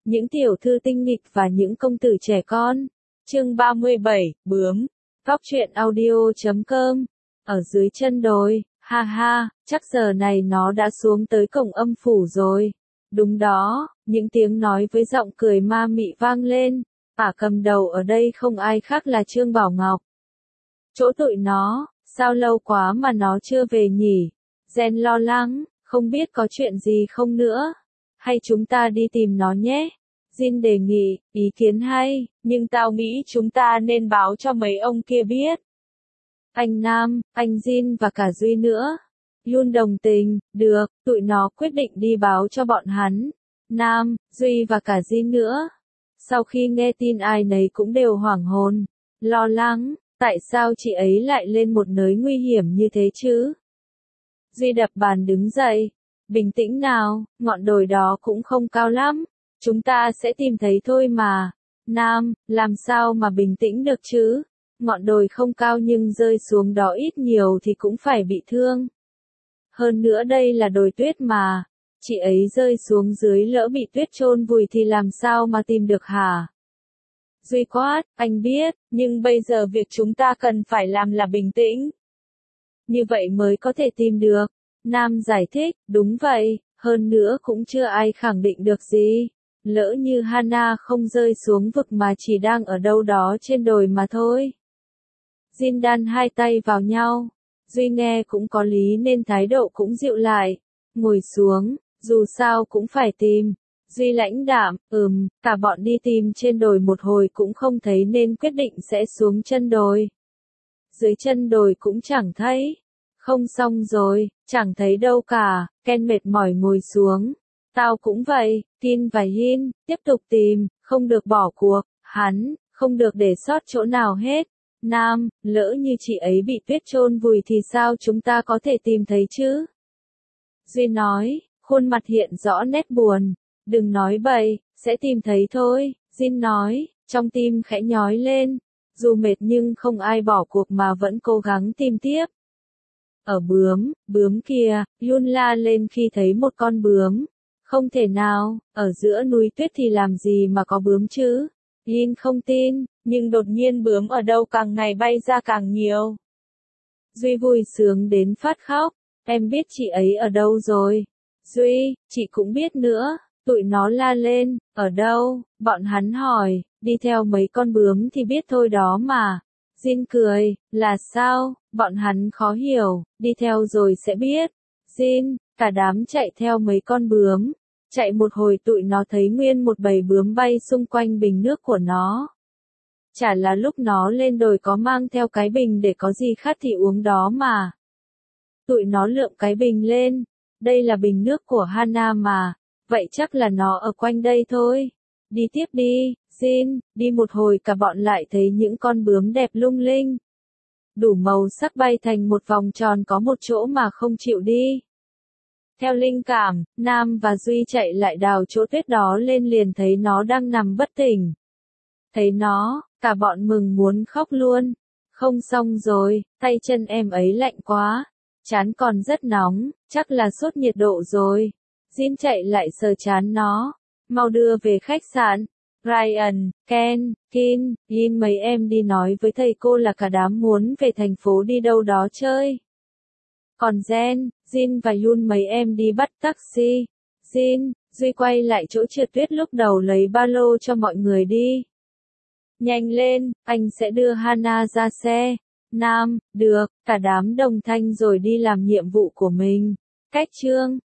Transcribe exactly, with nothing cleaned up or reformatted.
những tiểu thư tinh nghịch và những công tử trẻ con. Chương ba mươi bảy, bướm. Góc truyện audio chấm com. Ở dưới chân đồi, ha ha, chắc giờ này nó đã xuống tới cổng âm phủ rồi. Đúng đó, những tiếng nói với giọng cười ma mị vang lên. Ả cầm đầu ở đây không ai khác là Trương Bảo Ngọc. Chỗ tụi nó, sao lâu quá mà nó chưa về nhỉ? Gen lo lắng, không biết có chuyện gì không nữa. Hay chúng ta đi tìm nó nhé? Jin đề nghị, ý kiến hay, nhưng tao nghĩ chúng ta nên báo cho mấy ông kia biết. Anh Nam, anh Jin và cả Duy nữa. Yun đồng tình, được, tụi nó quyết định đi báo cho bọn hắn. Nam, Duy và cả Jin nữa. Sau khi nghe tin ai nấy cũng đều hoảng hồn, lo lắng, tại sao chị ấy lại lên một nơi nguy hiểm như thế chứ? Duy đập bàn đứng dậy, bình tĩnh nào, ngọn đồi đó cũng không cao lắm, chúng ta sẽ tìm thấy thôi mà. Nam, làm sao mà bình tĩnh được chứ? Ngọn đồi không cao nhưng rơi xuống đó ít nhiều thì cũng phải bị thương. Hơn nữa đây là đồi tuyết mà, chị ấy rơi xuống dưới lỡ bị tuyết chôn vùi thì làm sao mà tìm được hả? Duy quát, anh biết, nhưng bây giờ việc chúng ta cần phải làm là bình tĩnh. Như vậy mới có thể tìm được. Nam giải thích, đúng vậy, hơn nữa cũng chưa ai khẳng định được gì. Lỡ như Hana không rơi xuống vực mà chỉ đang ở đâu đó trên đồi mà thôi. Jin đan hai tay vào nhau. Duy nghe cũng có lý nên thái độ cũng dịu lại. Ngồi xuống, dù sao cũng phải tìm. Duy lãnh đạm, ừm, cả bọn đi tìm trên đồi một hồi cũng không thấy nên quyết định sẽ xuống chân đồi. Dưới chân đồi cũng chẳng thấy. Không xong rồi, chẳng thấy đâu cả, Ken mệt mỏi ngồi xuống. Tao cũng vậy, Kin và Yin, tiếp tục tìm, không được bỏ cuộc, hắn, không được để sót chỗ nào hết. Nam, lỡ như chị ấy bị tuyết chôn vùi thì sao chúng ta có thể tìm thấy chứ? Duy nói, khuôn mặt hiện rõ nét buồn. Đừng nói bậy, sẽ tìm thấy thôi, Jin nói, trong tim khẽ nhói lên. Dù mệt nhưng không ai bỏ cuộc mà vẫn cố gắng tìm tiếp. Ở bướm, bướm kìa, Yun la lên khi thấy một con bướm. Không thể nào, ở giữa núi tuyết thì làm gì mà có bướm chứ? Yin không tin, nhưng đột nhiên bướm ở đâu càng ngày bay ra càng nhiều. Duy vui sướng đến phát khóc, em biết chị ấy ở đâu rồi. Duy, chị cũng biết nữa, tụi nó la lên, ở đâu, bọn hắn hỏi, đi theo mấy con bướm thì biết thôi đó mà. Jin cười, là sao, bọn hắn khó hiểu, đi theo rồi sẽ biết. Jin, cả đám chạy theo mấy con bướm. Chạy một hồi tụi nó thấy nguyên một bầy bướm bay xung quanh bình nước của nó. Chả là lúc nó lên đồi có mang theo cái bình để có gì khát thì uống đó mà. Tụi nó lượm cái bình lên. Đây là bình nước của Hana mà. Vậy chắc là nó ở quanh đây thôi. Đi tiếp đi, Jin, đi một hồi cả bọn lại thấy những con bướm đẹp lung linh. Đủ màu sắc bay thành một vòng tròn có một chỗ mà không chịu đi. Theo linh cảm, Nam và Duy chạy lại đào chỗ tuyết đó lên liền thấy nó đang nằm bất tỉnh. Thấy nó, cả bọn mừng muốn khóc luôn. Không xong rồi, tay chân em ấy lạnh quá. Trán còn rất nóng, chắc là sốt nhiệt độ rồi. Jin chạy lại sờ trán nó. Mau đưa về khách sạn. Ryan, Ken, Kin, Yin mấy em đi nói với thầy cô là cả đám muốn về thành phố đi đâu đó chơi. Còn Jen, Jin và Yun mấy em đi bắt taxi. Jin, Duy quay lại chỗ trượt tuyết lúc đầu lấy ba lô cho mọi người đi. Nhanh lên, anh sẽ đưa Hana ra xe. Nam, được, cả đám đồng thanh rồi đi làm nhiệm vụ của mình. Cách chương